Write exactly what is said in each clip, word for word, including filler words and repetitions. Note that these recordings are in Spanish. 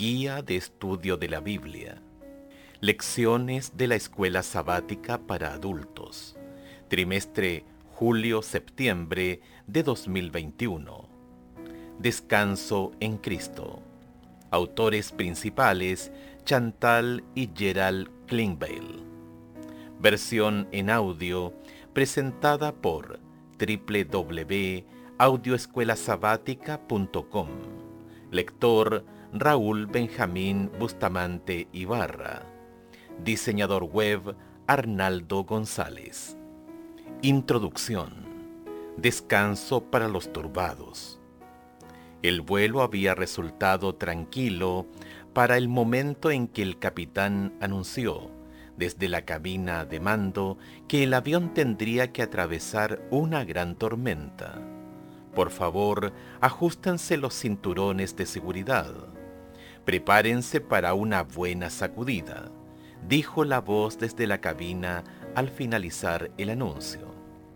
Guía de Estudio de la Biblia. Lecciones de la Escuela Sabática para Adultos. Trimestre julio-septiembre de dos mil veintiuno. Descanso en Cristo. Autores principales: Chantal y Gerald Klingbeil. Versión en audio presentada por doble u doble u doble u punto audioescuela sabática punto com. Lector: Raúl Benjamín Bustamante Ibarra. Diseñador web: Arnaldo González. Introducción. Descanso para los turbados. El vuelo había resultado tranquilo para el momento en que el capitán anunció, desde la cabina de mando, que el avión tendría que atravesar una gran tormenta. Por favor, ajústense los cinturones de seguridad. Prepárense para una buena sacudida, dijo la voz desde la cabina al finalizar el anuncio.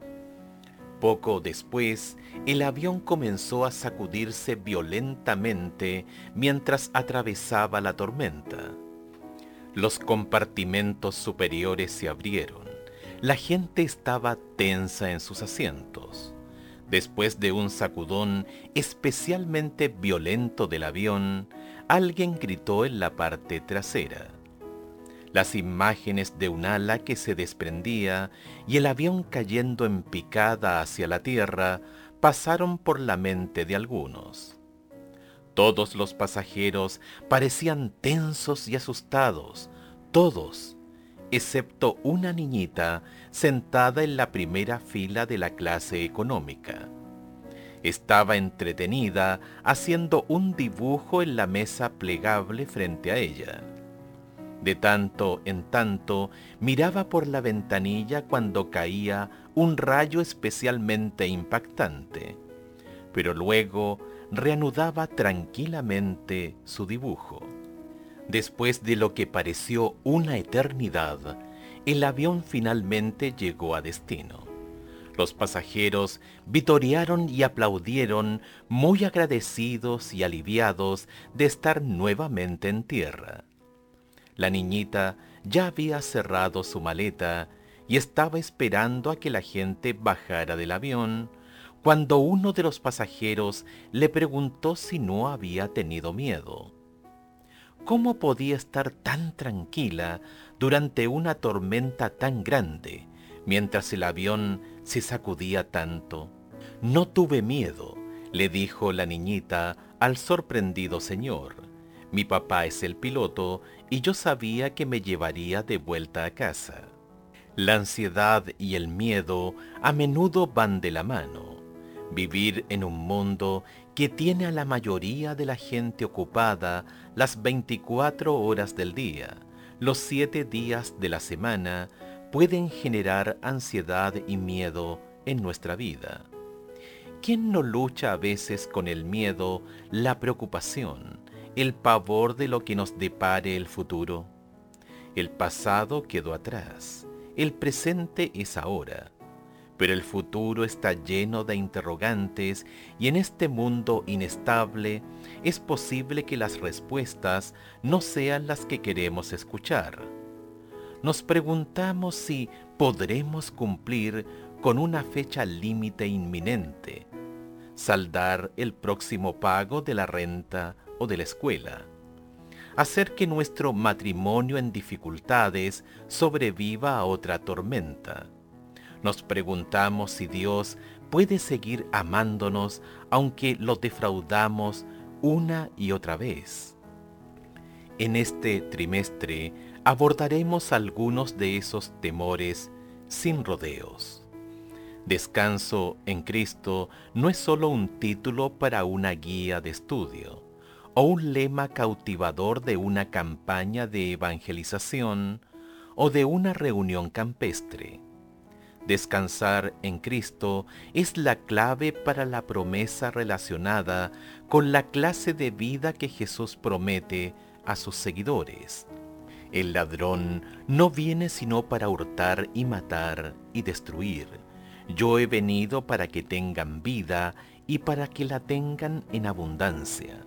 Poco después, el avión comenzó a sacudirse violentamente mientras atravesaba la tormenta. Los compartimentos superiores se abrieron. La gente estaba tensa en sus asientos. Después de un sacudón especialmente violento del avión, alguien gritó en la parte trasera. Las imágenes de un ala que se desprendía y el avión cayendo en picada hacia la tierra pasaron por la mente de algunos. Todos los pasajeros parecían tensos y asustados, todos, excepto una niñita sentada en la primera fila de la clase económica. Estaba entretenida haciendo un dibujo en la mesa plegable frente a ella. De tanto en tanto miraba por la ventanilla cuando caía un rayo especialmente impactante, pero luego reanudaba tranquilamente su dibujo. Después de lo que pareció una eternidad, el avión finalmente llegó a destino. Los pasajeros vitorearon y aplaudieron, muy agradecidos y aliviados de estar nuevamente en tierra. La niñita ya había cerrado su maleta y estaba esperando a que la gente bajara del avión, cuando uno de los pasajeros le preguntó si no había tenido miedo. ¿Cómo podía estar tan tranquila durante una tormenta tan grande, mientras el avión se sacudía tanto? No tuve miedo, le dijo la niñita al sorprendido señor. Mi papá es el piloto y yo sabía que me llevaría de vuelta a casa. La ansiedad y el miedo a menudo van de la mano. Vivir en un mundo que tiene a la mayoría de la gente ocupada las veinticuatro horas del día, los siete días de la semana, pueden generar ansiedad y miedo en nuestra vida. ¿Quién no lucha a veces con el miedo, la preocupación, el pavor de lo que nos depare el futuro? El pasado quedó atrás, el presente es ahora. Pero el futuro está lleno de interrogantes y en este mundo inestable es posible que las respuestas no sean las que queremos escuchar. Nos preguntamos si podremos cumplir con una fecha límite inminente, saldar el próximo pago de la renta o de la escuela, hacer que nuestro matrimonio en dificultades sobreviva a otra tormenta. Nos preguntamos si Dios puede seguir amándonos aunque lo defraudamos una y otra vez. En este trimestre abordaremos algunos de esos temores sin rodeos. Descanso en Cristo no es solo un título para una guía de estudio o un lema cautivador de una campaña de evangelización o de una reunión campestre. Descansar en Cristo es la clave para la promesa relacionada con la clase de vida que Jesús promete a sus seguidores. El ladrón no viene sino para hurtar y matar y destruir. Yo he venido para que tengan vida y para que la tengan en abundancia.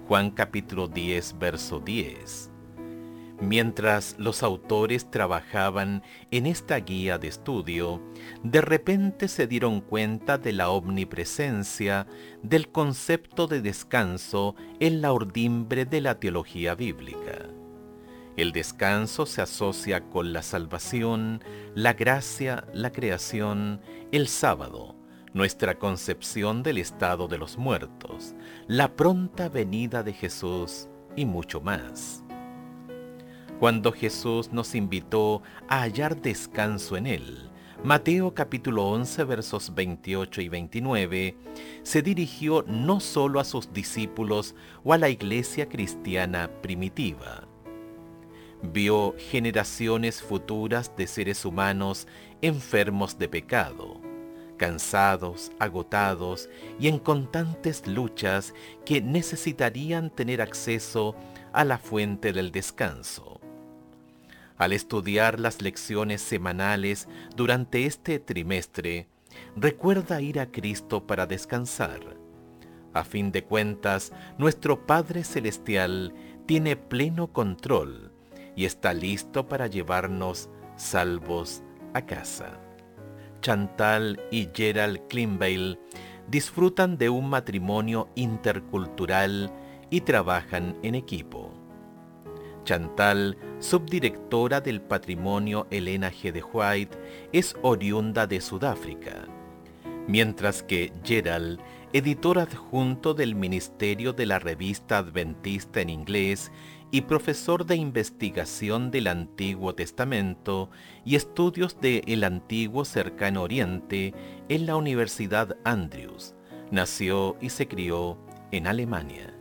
Juan capítulo diez, verso diez. Mientras los autores trabajaban en esta guía de estudio, de repente se dieron cuenta de la omnipresencia del concepto de descanso en la urdimbre de la teología bíblica. El descanso se asocia con la salvación, la gracia, la creación, el sábado, nuestra concepción del estado de los muertos, la pronta venida de Jesús y mucho más. Cuando Jesús nos invitó a hallar descanso en Él, Mateo capítulo once versos veintiocho y veintinueve, se dirigió no solo a sus discípulos o a la iglesia cristiana primitiva. Vio generaciones futuras de seres humanos enfermos de pecado, cansados, agotados y en constantes luchas que necesitarían tener acceso a la fuente del descanso. Al estudiar las lecciones semanales durante este trimestre, recuerda ir a Cristo para descansar. A fin de cuentas, nuestro Padre Celestial tiene pleno control y está listo para llevarnos salvos a casa. Chantal y Gerald Kleinbeil disfrutan de un matrimonio intercultural y trabajan en equipo. Chantal, subdirectora del patrimonio Elena G. de White, es oriunda de Sudáfrica, mientras que Gerald, editor adjunto del Ministerio de la Revista Adventista en inglés y profesor de investigación del Antiguo Testamento y estudios del Antiguo Cercano Oriente en la Universidad Andrews, nació y se crió en Alemania.